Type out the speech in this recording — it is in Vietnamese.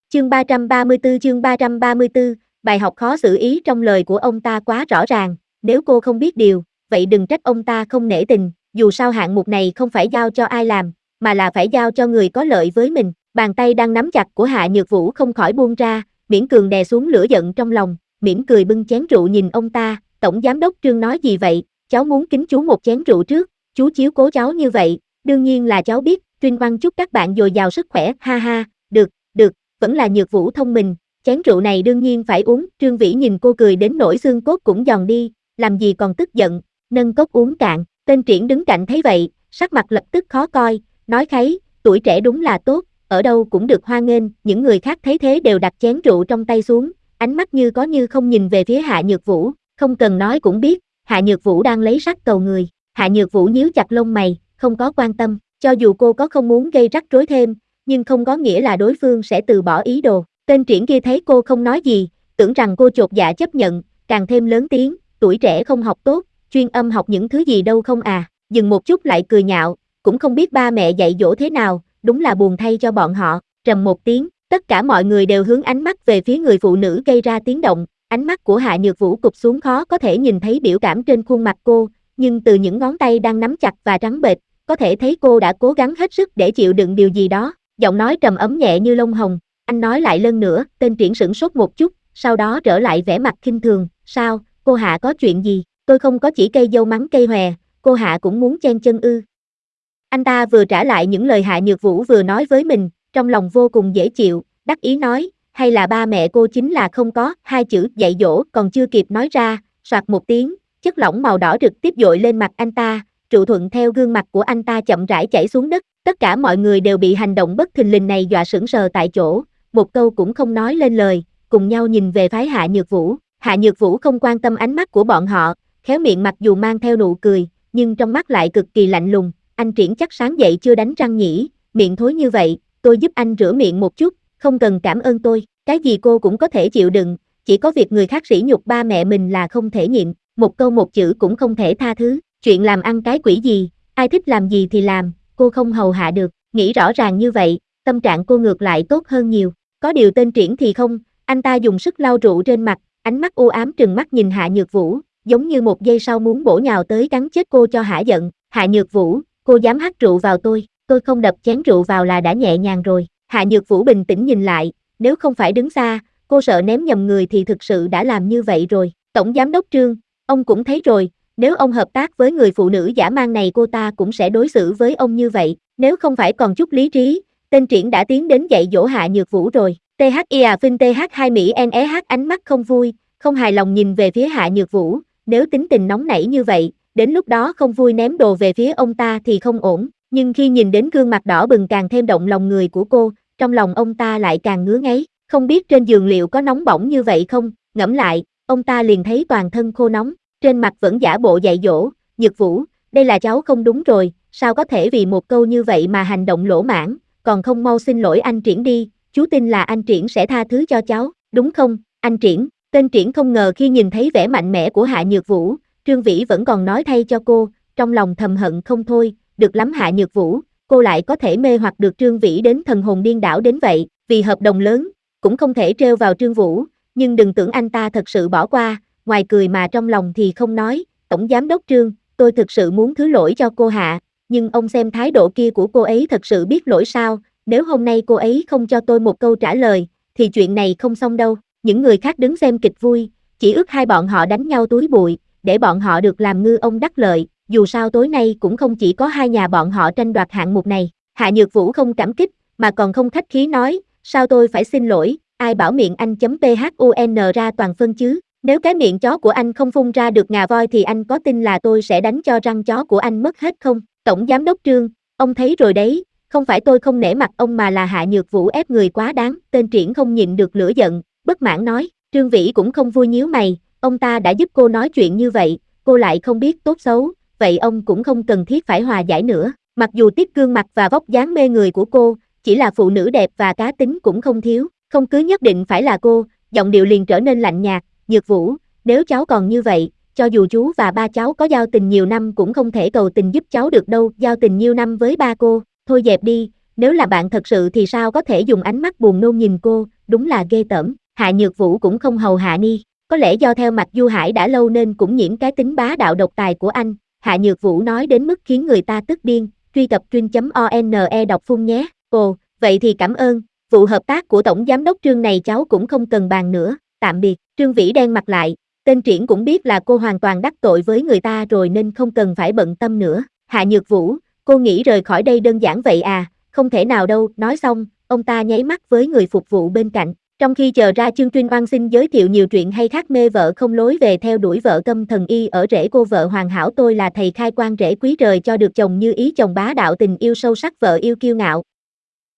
chương 334, bài học khó xử ý trong lời của ông ta quá rõ ràng, nếu cô không biết điều, vậy đừng trách ông ta không nể tình, dù sao hạng mục này không phải giao cho ai làm, mà là phải giao cho người có lợi với mình. Bàn tay đang nắm chặt của Hạ Nhược Vũ không khỏi buông ra, miễn cường đè xuống lửa giận trong lòng, mỉm cười bưng chén rượu nhìn ông ta. Tổng giám đốc Trương nói gì vậy, cháu muốn kính chú một chén rượu trước, chú chiếu cố cháu như vậy, đương nhiên là cháu biết. Trinh Oan chúc các bạn dồi dào sức khỏe, ha ha, được, vẫn là Nhược Vũ thông minh, chén rượu này đương nhiên phải uống. Trương Vĩ nhìn cô cười đến nỗi xương cốt cũng giòn đi, làm gì còn tức giận, nâng cốc uống cạn. Tên Triển đứng cạnh thấy vậy, sắc mặt lập tức khó coi, nói kháy, tuổi trẻ đúng là tốt, ở đâu cũng được hoan nghênh. Những người khác thấy thế đều đặt chén rượu trong tay xuống, ánh mắt như có như không nhìn về phía Hạ Nhược Vũ, không cần nói cũng biết, Hạ Nhược Vũ đang lấy sắc cầu người. Hạ Nhược Vũ nhíu chặt lông mày, không có quan tâm, cho dù cô có không muốn gây rắc rối thêm, nhưng không có nghĩa là đối phương sẽ từ bỏ ý đồ. Tên Triển kia thấy cô không nói gì, tưởng rằng cô chột dạ chấp nhận, càng thêm lớn tiếng, tuổi trẻ không học tốt, chuyên âm học những thứ gì đâu không à. Dừng một chút lại cười nhạo, cũng không biết ba mẹ dạy dỗ thế nào, đúng là buồn thay cho bọn họ. Trầm một tiếng, tất cả mọi người đều hướng ánh mắt về phía người phụ nữ gây ra tiếng động. Ánh mắt của Hạ Nhược Vũ cụp xuống, khó có thể nhìn thấy biểu cảm trên khuôn mặt cô, nhưng từ những ngón tay đang nắm chặt và trắng bệch, có thể thấy cô đã cố gắng hết sức để chịu đựng điều gì đó. Giọng nói trầm ấm nhẹ như lông hồng, anh nói lại lần nữa. Tên Triển sửng sốt một chút, sau đó trở lại vẻ mặt khinh thường, sao, cô Hạ có chuyện gì, tôi không có chỉ cây dâu mắng cây hòe, cô Hạ cũng muốn chen chân ư. Anh ta vừa trả lại những lời Hạ Nhược Vũ vừa nói với mình, trong lòng vô cùng dễ chịu, đắc ý nói, hay là ba mẹ cô chính là không có, hai chữ dạy dỗ còn chưa kịp nói ra, soạt một tiếng, chất lỏng màu đỏ trực tiếp dội lên mặt anh ta, rượu thuận theo gương mặt của anh ta chậm rãi chảy xuống đất. Tất cả mọi người đều bị hành động bất thình lình này dọa sững sờ tại chỗ, một câu cũng không nói lên lời, cùng nhau nhìn về phái Hạ Nhược Vũ. Hạ Nhược Vũ không quan tâm ánh mắt của bọn họ, khéo miệng mặc dù mang theo nụ cười, nhưng trong mắt lại cực kỳ lạnh lùng. Anh Triển chắc sáng dậy chưa đánh răng nhỉ, miệng thối như vậy, tôi giúp anh rửa miệng một chút, không cần cảm ơn tôi, cái gì cô cũng có thể chịu đựng, chỉ có việc người khác sỉ nhục ba mẹ mình là không thể nhịn, một câu một chữ cũng không thể tha thứ. Chuyện làm ăn cái quỷ gì, ai thích làm gì thì làm, cô không hầu hạ được. Nghĩ rõ ràng như vậy, tâm trạng cô ngược lại tốt hơn nhiều. Có điều tên Triển thì không, anh ta dùng sức lau rượu trên mặt, ánh mắt u ám trừng mắt nhìn Hạ Nhược Vũ, giống như một giây sau muốn bổ nhào tới cắn chết cô cho hả giận. Hạ Nhược Vũ, cô dám hắt rượu vào tôi không đập chén rượu vào là đã nhẹ nhàng rồi. Hạ Nhược Vũ bình tĩnh nhìn lại, nếu không phải đứng xa, cô sợ ném nhầm người thì thực sự đã làm như vậy rồi. Tổng giám đốc Trương, ông cũng thấy rồi, nếu ông hợp tác với người phụ nữ dã man này cô ta cũng sẽ đối xử với ông như vậy, nếu không phải còn chút lý trí, tên Triển đã tiến đến dạy dỗ Hạ Nhược Vũ rồi. THIA Phinh TH2 Mỹ NEH ánh mắt không vui, không hài lòng nhìn về phía Hạ Nhược Vũ, nếu tính tình nóng nảy như vậy, đến lúc đó không vui ném đồ về phía ông ta thì không ổn, nhưng khi nhìn đến gương mặt đỏ bừng càng thêm động lòng người của cô, trong lòng ông ta lại càng ngứa ngáy, không biết trên giường liệu có nóng bỏng như vậy không, ngẫm lại, ông ta liền thấy toàn thân khô nóng, trên mặt vẫn giả bộ dạy dỗ, Nhược Vũ, đây là cháu không đúng rồi, sao có thể vì một câu như vậy mà hành động lỗ mãng, còn không mau xin lỗi anh Triển đi, chú tin là anh Triển sẽ tha thứ cho cháu, đúng không, anh Triển. Tên Triển không ngờ khi nhìn thấy vẻ mạnh mẽ của Hạ Nhược Vũ, Trương Vĩ vẫn còn nói thay cho cô, trong lòng thầm hận không thôi, được lắm Hạ Nhược Vũ, cô lại có thể mê hoặc được Trương Vĩ đến thần hồn điên đảo đến vậy, vì hợp đồng lớn, cũng không thể trêu vào Trương Vũ, nhưng đừng tưởng anh ta thật sự bỏ qua, ngoài cười mà trong lòng thì không nói. Tổng giám đốc Trương, tôi thực sự muốn thứ lỗi cho cô Hạ, nhưng ông xem thái độ kia của cô ấy thật sự biết lỗi sao, nếu hôm nay cô ấy không cho tôi một câu trả lời, thì chuyện này không xong đâu. Những người khác đứng xem kịch vui, chỉ ước hai bọn họ đánh nhau túi bụi, để bọn họ được làm ngư ông đắc lợi, dù sao tối nay cũng không chỉ có hai nhà bọn họ tranh đoạt hạng mục này. Hạ Nhược Vũ không cảm kích, mà còn không khách khí nói, sao tôi phải xin lỗi, ai bảo miệng anh .phun ra toàn phân chứ, nếu cái miệng chó của anh không phun ra được ngà voi thì anh có tin là tôi sẽ đánh cho răng chó của anh mất hết không? Tổng giám đốc Trương, ông thấy rồi đấy, không phải tôi không nể mặt ông mà là Hạ Nhược Vũ ép người quá đáng. Tên Triển không nhịn được lửa giận, bất mãn nói. Trương Vĩ cũng không vui nhíu mày, ông ta đã giúp cô nói chuyện như vậy, cô lại không biết tốt xấu, vậy ông cũng không cần thiết phải hòa giải nữa. Mặc dù tiếc gương mặt và vóc dáng mê người của cô, chỉ là phụ nữ đẹp và cá tính cũng không thiếu, không cứ nhất định phải là cô. Giọng điệu liền trở nên lạnh nhạt. Nhược Vũ, nếu cháu còn như vậy, cho dù chú và ba cháu có giao tình nhiều năm cũng không thể cầu tình giúp cháu được đâu. Giao tình nhiều năm với ba cô, thôi dẹp đi, nếu là bạn thật sự thì sao có thể dùng ánh mắt buồn nôn nhìn cô, đúng là ghê tởm, Hạ Nhược Vũ cũng không hầu hạ Ni, có lẽ do theo mặt Du Hải đã lâu nên cũng nhiễm cái tính bá đạo độc tài của anh, Hạ Nhược Vũ nói đến mức khiến người ta tức điên, truy cập truyện.one đọc phun nhé, ồ, vậy thì cảm ơn, vụ hợp tác của tổng giám đốc Trương này cháu cũng không cần bàn nữa, tạm biệt, Trương Vĩ đen mặt lại, tên Triển cũng biết là cô hoàn toàn đắc tội với người ta rồi nên không cần phải bận tâm nữa, Hạ Nhược Vũ, cô nghĩ rời khỏi đây đơn giản vậy à, không thể nào đâu, nói xong, ông ta nháy mắt với người phục vụ bên cạnh. Trong khi chờ ra chương Trinh Oan xin giới thiệu nhiều truyện hay khác mê vợ không lối về theo đuổi vợ câm thần y ở rễ cô vợ hoàn hảo tôi là thầy khai quang rễ quý rời cho được chồng như ý chồng bá đạo tình yêu sâu sắc vợ yêu kiêu ngạo.